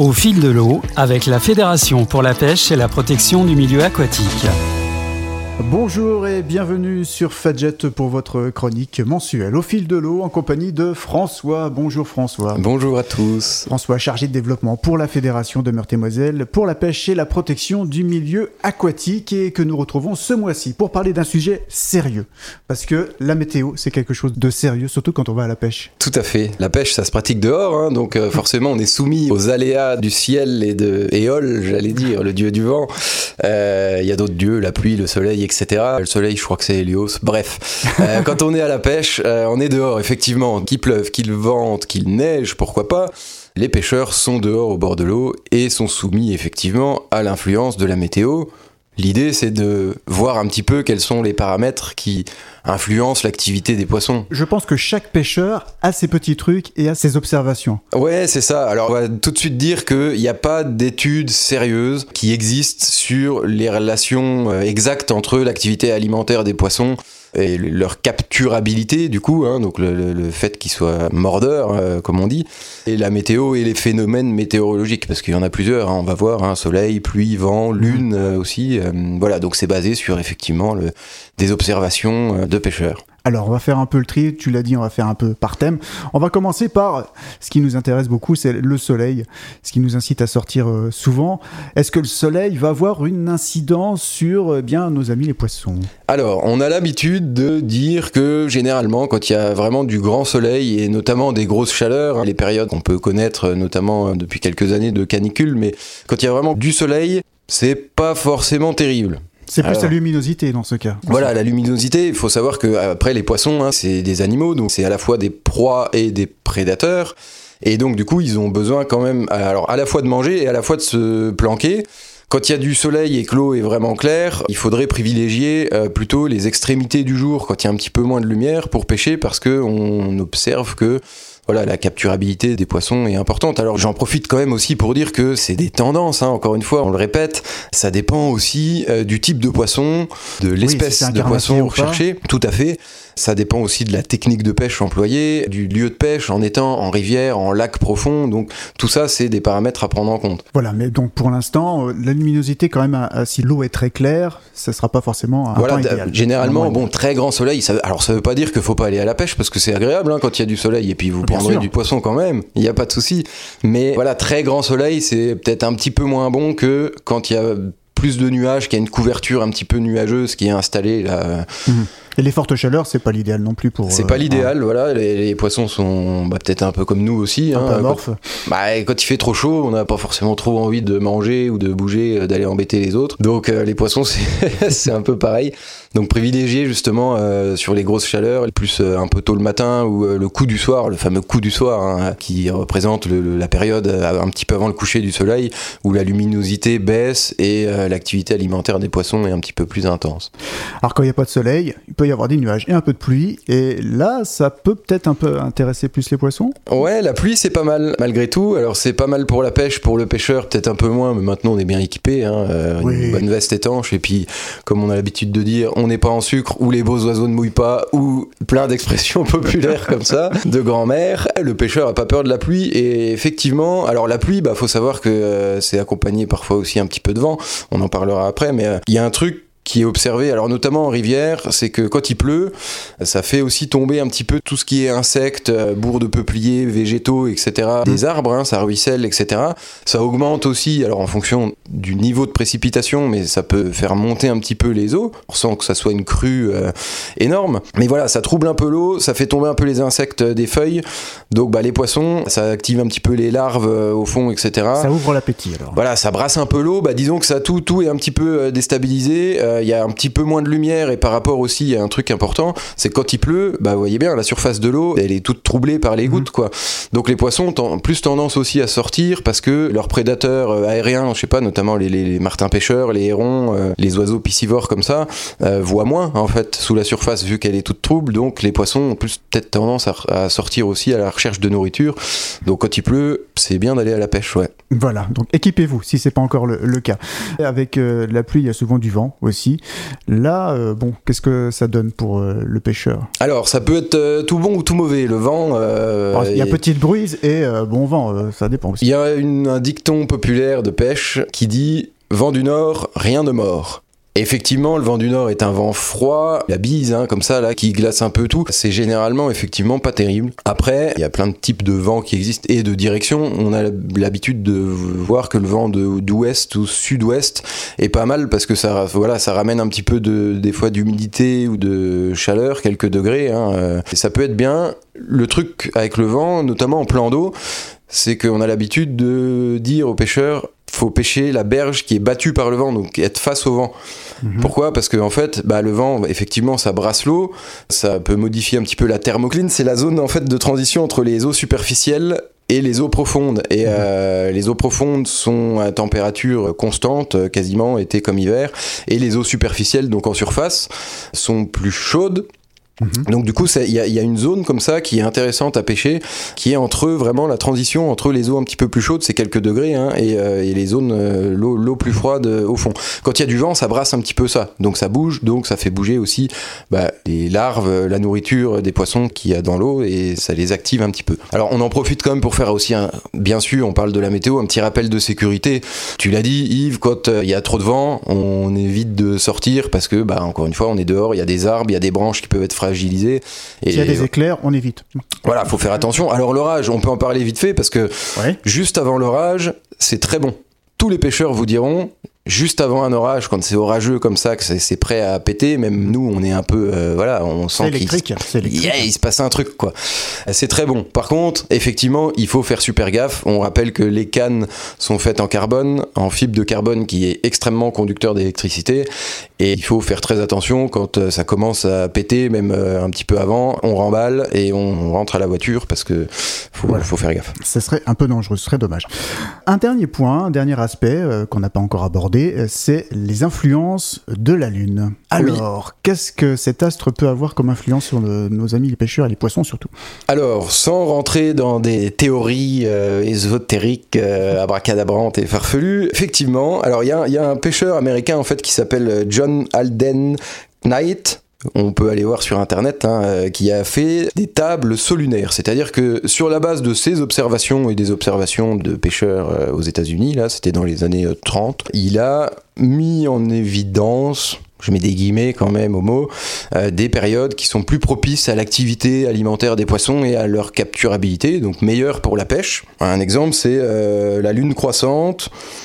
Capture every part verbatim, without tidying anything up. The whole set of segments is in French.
Au fil de l'eau, avec la Fédération pour la pêche et la protection du milieu aquatique. Bonjour et bienvenue sur Fadjet pour votre chronique mensuelle Au fil de l'eau en compagnie de François. Bonjour François. Bonjour à tous. François, chargé de développement pour la Fédération de Meurthe-et-Moselle pour la pêche et la protection du milieu aquatique et que nous retrouvons ce mois-ci pour parler d'un sujet sérieux. Parce que la météo, c'est quelque chose de sérieux, surtout quand on va à la pêche. Tout à fait. La pêche, ça se pratique dehors, hein, donc euh, forcément on est soumis aux aléas du ciel et de Éole, j'allais dire, le dieu du vent. Il euh, y a d'autres dieux, la pluie, le soleil, et cetera. Le soleil, je crois que c'est Hélios. Bref, euh, quand on est à la pêche, euh, on est dehors, effectivement. Qu'il pleuve, qu'il vente, qu'il neige, pourquoi pas. Les pêcheurs sont dehors au bord de l'eau et sont soumis effectivement à l'influence de la météo. L'idée, c'est de voir un petit peu quels sont les paramètres qui influencent l'activité des poissons. Je pense que chaque pêcheur a ses petits trucs et a ses observations. Ouais, c'est ça. Alors, on va tout de suite dire qu'il n'y a pas d'études sérieuses qui existent sur les relations exactes entre l'activité alimentaire des poissons et leur capturabilité, du coup, hein, donc le, le, le fait qu'ils soient mordeurs, euh, comme on dit, et la météo et les phénomènes météorologiques, parce qu'il y en a plusieurs, hein, on va voir, hein, soleil, pluie, vent, lune euh, aussi, euh, voilà, donc c'est basé sur effectivement le, des observations euh, de pêcheurs. Alors, on va faire un peu le tri, tu l'as dit, on va faire un peu par thème. On va commencer par ce qui nous intéresse beaucoup, c'est le soleil, ce qui nous incite à sortir euh, souvent. Est-ce que le soleil va avoir une incidence sur eh bien, nos amis les poissons ? Alors, on a l'habitude de dire que généralement, quand il y a vraiment du grand soleil et notamment des grosses chaleurs, les périodes qu'on peut connaître notamment depuis quelques années de canicule, mais quand il y a vraiment du soleil, c'est pas forcément terrible. C'est plus Alors, la luminosité dans ce cas. Voilà, la luminosité, il faut savoir que après les poissons, hein, c'est des animaux, donc c'est à la fois des proies et des prédateurs. Et donc du coup, ils ont besoin quand même alors, à la fois de manger et à la fois de se planquer. Quand il y a du soleil et que l'eau est vraiment claire, il faudrait privilégier euh, plutôt les extrémités du jour quand il y a un petit peu moins de lumière pour pêcher parce qu'on observe que voilà, la capturabilité des poissons est importante. Alors j'en profite quand même aussi pour dire que c'est des tendances, hein, encore une fois, on le répète, ça dépend aussi euh, du type de poisson, de l'espèce oui, si de poisson recherché, tout à fait. Ça dépend aussi de la technique de pêche employée, du lieu de pêche en étang, en rivière, en lac profond. Donc tout ça, c'est des paramètres à prendre en compte. Voilà, mais donc pour l'instant, la luminosité quand même, si l'eau est très claire, ça ne sera pas forcément un voilà, temps idéal. Généralement, bon, très grand soleil, ça, alors ça ne veut pas dire qu'il ne faut pas aller à la pêche parce que c'est agréable hein, quand il y a du soleil et puis vous Bien prendrez sûr. Du poisson quand même, il n'y a pas de souci. Mais voilà, très grand soleil, c'est peut-être un petit peu moins bon que quand il y a plus de nuages, qu'il y a une couverture un petit peu nuageuse qui est installée là. Mmh. Et les fortes chaleurs, c'est pas l'idéal non plus pour. C'est euh, pas l'idéal, hein. Voilà. Les, les poissons sont bah, peut-être un peu comme nous aussi. Un hein, peu amorphes. Quand, bah, quand il fait trop chaud, on n'a pas forcément trop envie de manger ou de bouger, d'aller embêter les autres. Donc euh, les poissons, c'est, c'est un peu pareil. Donc privilégier justement euh, sur les grosses chaleurs, plus euh, un peu tôt le matin ou euh, le coup du soir, le fameux coup du soir, hein, qui représente le, le, la période euh, un petit peu avant le coucher du soleil, où la luminosité baisse et euh, l'activité alimentaire des poissons est un petit peu plus intense. Alors quand il n'y a pas de soleil, il peut y avoir des nuages et un peu de pluie, et là ça peut peut-être un peu intéresser plus les poissons. Ouais, la pluie c'est pas mal malgré tout. Alors c'est pas mal pour la pêche, pour le pêcheur peut-être un peu moins, mais maintenant on est bien équipé, hein, euh, oui. Une bonne veste étanche, et puis comme on a l'habitude de dire, on n'est pas en sucre, ou les beaux oiseaux ne mouillent pas, ou plein d'expressions populaires comme ça, de grand-mère. Le pêcheur a pas peur de la pluie, et effectivement, alors la pluie, bah faut savoir que euh, c'est accompagné parfois aussi un petit peu de vent, on en parlera après, mais il euh, y a un truc qui est observé, alors notamment en rivière, c'est que quand il pleut, ça fait aussi tomber un petit peu tout ce qui est insectes, bourres de peupliers, végétaux, et cetera. Des arbres, hein, ça ruisselle, et cetera. Ça augmente aussi, alors en fonction du niveau de précipitation, mais ça peut faire monter un petit peu les eaux, sans que ça soit une crue euh, énorme. Mais voilà, ça trouble un peu l'eau, ça fait tomber un peu les insectes des feuilles, donc bah, les poissons, ça active un petit peu les larves euh, au fond, et cetera. Ça ouvre l'appétit alors. Voilà, ça brasse un peu l'eau, bah, disons que ça tout, tout est un petit peu euh, déstabilisé, il euh, y a un petit peu moins de lumière, et par rapport aussi, il y a un truc important, c'est que quand il pleut, bah, vous voyez bien, la surface de l'eau, elle est toute troublée par les gouttes, mmh. quoi. Donc les poissons ont plus tendance aussi à sortir parce que leurs prédateurs euh, aériens, je sais pas, notamment les, les, les martins pêcheurs, les hérons, euh, les oiseaux piscivores comme ça, euh, voient moins en fait sous la surface vu qu'elle est toute trouble, donc les poissons ont plus peut-être tendance à, à sortir aussi à la recherche de nourriture. Donc quand il pleut, c'est bien d'aller à la pêche, ouais. Voilà, donc équipez-vous si c'est pas encore le, le cas. Avec euh, la pluie, il y a souvent du vent aussi. aussi. Là, euh, bon, qu'est-ce que ça donne pour euh, le pêcheur ? Alors, ça peut être euh, tout bon ou tout mauvais. Le vent... Euh, Alors, il y a et... petite brise et euh, bon vent, euh, ça dépend aussi. Il y a une, un dicton populaire de pêche qui dit « Vent du Nord, rien de mort ». Effectivement, le vent du Nord est un vent froid, la bise, hein, comme ça, là, qui glace un peu tout. C'est généralement, effectivement, pas terrible. Après, il y a plein de types de vents qui existent et de directions. On a l'habitude de voir que le vent de, d'ouest ou sud-ouest est pas mal parce que ça, voilà, ça ramène un petit peu de, des fois d'humidité ou de chaleur, quelques degrés, hein, et ça peut être bien. Le truc avec le vent, notamment en plan d'eau, c'est qu'on a l'habitude de dire aux pêcheurs faut pêcher la berge qui est battue par le vent, donc être face au vent. Mmh. Pourquoi ? Parce que en fait, bah, le vent, effectivement, ça brasse l'eau, ça peut modifier un petit peu la thermocline. C'est la zone en fait de transition entre les eaux superficielles et les eaux profondes. Et mmh. euh, les eaux profondes sont à température constante, quasiment été comme hiver, et les eaux superficielles, donc en surface, sont plus chaudes. Mmh. Donc du coup, il y, y a une zone comme ça qui est intéressante à pêcher, qui est entre vraiment la transition entre les eaux un petit peu plus chaudes, c'est quelques degrés, hein, et, euh, et les zones, euh, l'eau, l'eau plus froide euh, au fond. Quand il y a du vent, ça brasse un petit peu ça, donc ça bouge, donc ça fait bouger aussi bah, les larves, la nourriture des poissons qu'il y a dans l'eau, et ça les active un petit peu. Alors on en profite quand même pour faire aussi, un, bien sûr, on parle de la météo, un petit rappel de sécurité. Tu l'as dit, Yves, quand il euh, y a trop de vent, on évite de sortir parce que, bah, encore une fois, on est dehors, il y a des arbres, il y a des branches qui peuvent être fragilisé. Et s'il y a des éclairs, on évite. Voilà, faut faire attention. Alors l'orage, on peut en parler vite fait parce que ouais. juste avant l'orage, c'est très bon. Tous les pêcheurs vous diront, juste avant un orage, quand c'est orageux comme ça, que c'est, c'est prêt à péter, même nous, on est un peu, euh, voilà, on sent c'est électrique, qu'il c'est électrique. Yeah, il se passe un truc, quoi. C'est très bon. Par contre, effectivement, il faut faire super gaffe. On rappelle que les cannes sont faites en carbone, en fibre de carbone qui est extrêmement conducteur d'électricité, et il faut faire très attention quand ça commence à péter, même un petit peu avant, on remballe et on rentre à la voiture parce que faut, voilà. faut faire gaffe. Ce serait un peu dangereux, ce serait dommage. Un dernier point, un dernier aspect euh, qu'on n'a pas encore abordé, c'est les influences de la Lune. Alors, oui. qu'est-ce que cet astre peut avoir comme influence sur le, nos amis les pêcheurs et les poissons surtout ? Alors, sans rentrer dans des théories euh, ésotériques, euh, abracadabrantes et farfelues, effectivement, alors il y, y a un pêcheur américain en fait qui s'appelle John Alden Knight. On peut aller voir sur internet, hein, euh, qui a fait des tables solunaires, c'est-à-dire que sur la base de ses observations et des observations de pêcheurs euh, aux États-Unis, là, c'était dans les années trente, il a mis en évidence, je mets des guillemets quand même au mot, euh, des périodes qui sont plus propices à l'activité alimentaire des poissons et à leur capturabilité, donc meilleures pour la pêche. Un exemple, c'est euh, la lune croissante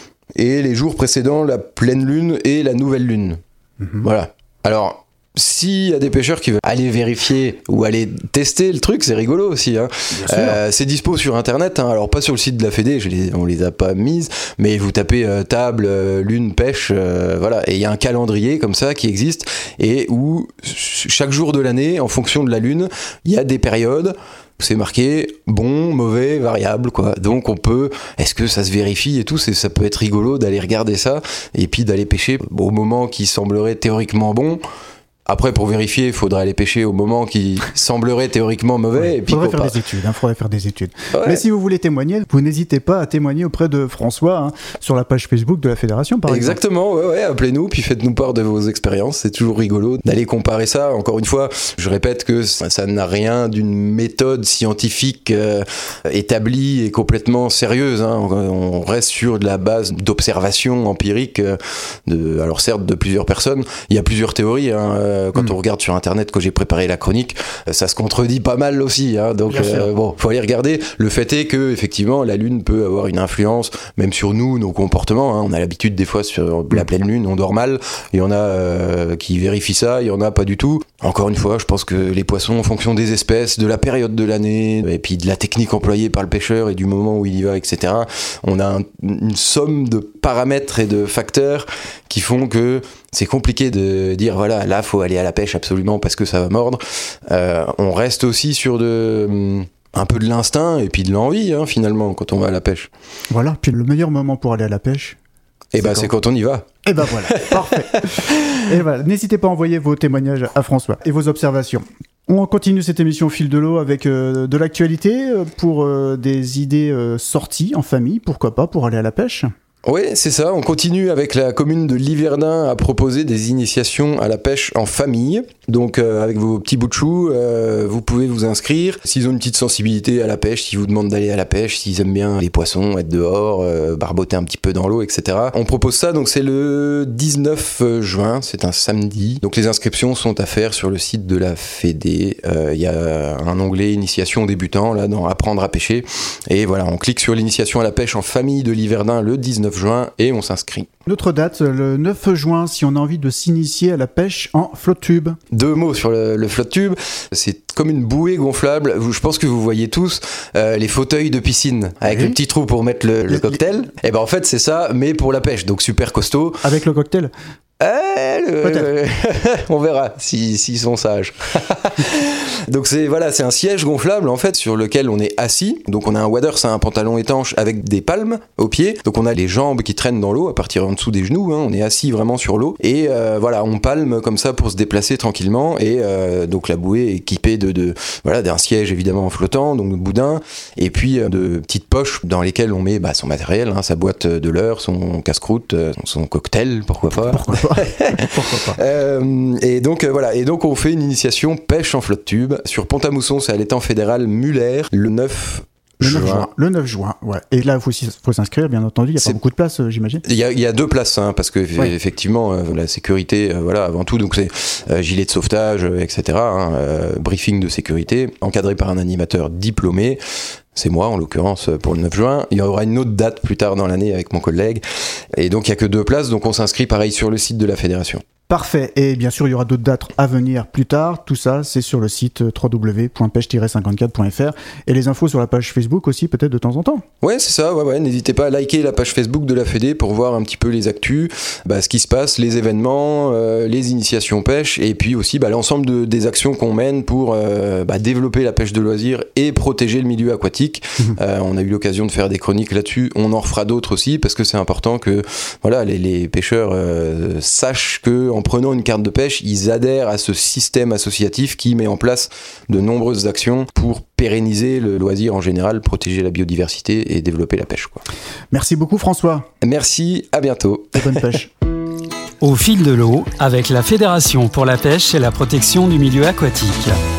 et les jours précédant la pleine lune et la nouvelle lune. Mmh. Voilà. Alors, s'il y a des pêcheurs qui veulent aller vérifier ou aller tester le truc, c'est rigolo aussi. Hein. Euh, c'est dispo sur internet, hein. Alors pas sur le site de la Fédé, je les, on les a pas mises, mais vous tapez euh, table, euh, lune, pêche, euh, voilà. Et il y a un calendrier comme ça qui existe et où chaque jour de l'année, en fonction de la lune, il y a des périodes. C'est marqué bon, mauvais, variable, quoi. Donc on peut, est-ce que ça se vérifie et tout, c'est, ça peut être rigolo d'aller regarder ça et puis d'aller pêcher au moment qui semblerait théoriquement bon. Après, pour vérifier, il faudrait aller pêcher au moment qui semblerait théoriquement mauvais. Ouais, et puis faudrait faut faire pas... des études. Il hein, faudrait faire des études. Ouais. Mais si vous voulez témoigner, vous n'hésitez pas à témoigner auprès de François hein, sur la page Facebook de la Fédération, par Exactement, exemple. Exactement. Ouais, ouais, appelez-nous, puis faites-nous part de vos expériences. C'est toujours rigolo d'aller comparer ça. Encore une fois, je répète que ça, ça n'a rien d'une méthode scientifique euh, établie et complètement sérieuse. Hein. On reste sur de la base d'observation empirique. Euh, de, alors certes, de plusieurs personnes. Il y a plusieurs théories. Hein, euh, quand mmh. on regarde sur Internet, quand j'ai préparé la chronique, ça se contredit pas mal aussi, hein, donc euh, bon, faut aller regarder. Le fait est que effectivement, la Lune peut avoir une influence, même sur nous, nos comportements. Hein. On a l'habitude des fois sur la pleine Lune, on dort mal. Il y en a euh, qui vérifient ça, il y en a pas du tout. Encore une fois, je pense que les poissons, en fonction des espèces, de la période de l'année, et puis de la technique employée par le pêcheur et du moment où il y va, et cetera. On a un, une somme de paramètres et de facteurs qui font que c'est compliqué de dire voilà, là faut aller à la pêche absolument parce que ça va mordre. Euh, on reste aussi sur de un peu de l'instinct et puis de l'envie hein, finalement quand on va à la pêche. Voilà, puis le meilleur moment pour aller à la pêche, et bah c'est quand on y va. Et ben voilà, parfait. Et voilà, n'hésitez pas à envoyer vos témoignages à François et vos observations. On continue cette émission au fil de l'eau avec euh, de l'actualité pour euh, des idées euh, sorties en famille, pourquoi pas, pour aller à la pêche. Oui, c'est ça. On continue avec la commune de Liverdun à proposer des initiations à la pêche en famille. Donc euh, avec vos petits bouts de chou, euh, vous pouvez vous inscrire. S'ils ont une petite sensibilité à la pêche, s'ils vous demandent d'aller à la pêche, s'ils aiment bien les poissons, être dehors, euh, barboter un petit peu dans l'eau, et cetera. On propose ça, donc c'est le dix-neuf juin, c'est un samedi. Donc les inscriptions sont à faire sur le site de la Fédé. Il euh, y a un onglet initiation débutant, là, dans apprendre à pêcher. Et voilà, on clique sur l'initiation à la pêche en famille de Liverdun le dix-neuf juin et on s'inscrit. Notre date, le neuf juin, si on a envie de s'initier à la pêche en flotte tube. Deux mots sur le, le flotte tube. C'est comme une bouée gonflable. Je pense que vous voyez tous euh, les fauteuils de piscine avec oui. le petit trou pour mettre le, le cocktail. Et ben en fait c'est ça, mais pour la pêche, donc super costaud. Avec le cocktail. Euh, le... on verra si s'ils sont sages. Donc c'est voilà, c'est un siège gonflable en fait sur lequel on est assis. Donc on a un wadder, c'est un pantalon étanche avec des palmes aux pieds. Donc on a les jambes qui traînent dans l'eau à partir en dessous des genoux. Hein. On est assis vraiment sur l'eau et euh, voilà, on palme comme ça pour se déplacer tranquillement. Et euh, donc la bouée est équipée de, de voilà d'un siège évidemment flottant, donc de boudin, et puis euh, de petites poches dans lesquelles on met bah, son matériel, hein, sa boîte de leurre, son casse-croûte, euh, son cocktail, pourquoi pas. Pourquoi pas. Pourquoi pas. Euh, et donc euh, voilà, et donc on fait une initiation pêche en flotte tube sur Pont-à-Mousson, c'est à l'étang fédéral Muller, le neuf Le juin. neuf juin. Le neuf juin, ouais. Et là, il faut, faut s'inscrire, bien entendu. Il n'y a c'est... pas beaucoup de place, euh, j'imagine. Il y a, il y a deux places, hein, parce que ouais. effectivement, euh, la sécurité, euh, voilà, avant tout, donc c'est euh, gilet de sauvetage, euh, et cetera. Hein, euh, briefing de sécurité, encadré par un animateur diplômé. C'est moi, en l'occurrence, pour le neuf juin. Il y aura une autre date plus tard dans l'année avec mon collègue. Et donc, il n'y a que deux places, donc on s'inscrit pareil sur le site de la fédération. Parfait. Et bien sûr, il y aura d'autres dates à venir plus tard. Tout ça, c'est sur le site w w w point pêche tiret cinquante-quatre point f r. Et les infos sur la page Facebook aussi, peut-être de temps en temps. Ouais, c'est ça. Ouais, ouais. N'hésitez pas à liker la page Facebook de la Fédé pour voir un petit peu les actus, bah, ce qui se passe, les événements, euh, les initiations pêche, et puis aussi bah, l'ensemble de, des actions qu'on mène pour euh, bah, développer la pêche de loisirs et protéger le milieu aquatique. Mmh. Euh, on a eu l'occasion de faire des chroniques là-dessus. On en refera d'autres aussi parce que c'est important que voilà, les, les pêcheurs euh, sachent que en prenant une carte de pêche, ils adhèrent à ce système associatif qui met en place de nombreuses actions pour pérenniser le loisir en général, protéger la biodiversité et développer la pêche, quoi. Merci beaucoup François. Merci, à bientôt. Et bonne pêche. Au fil de l'eau, avec la Fédération pour la pêche et la protection du milieu aquatique.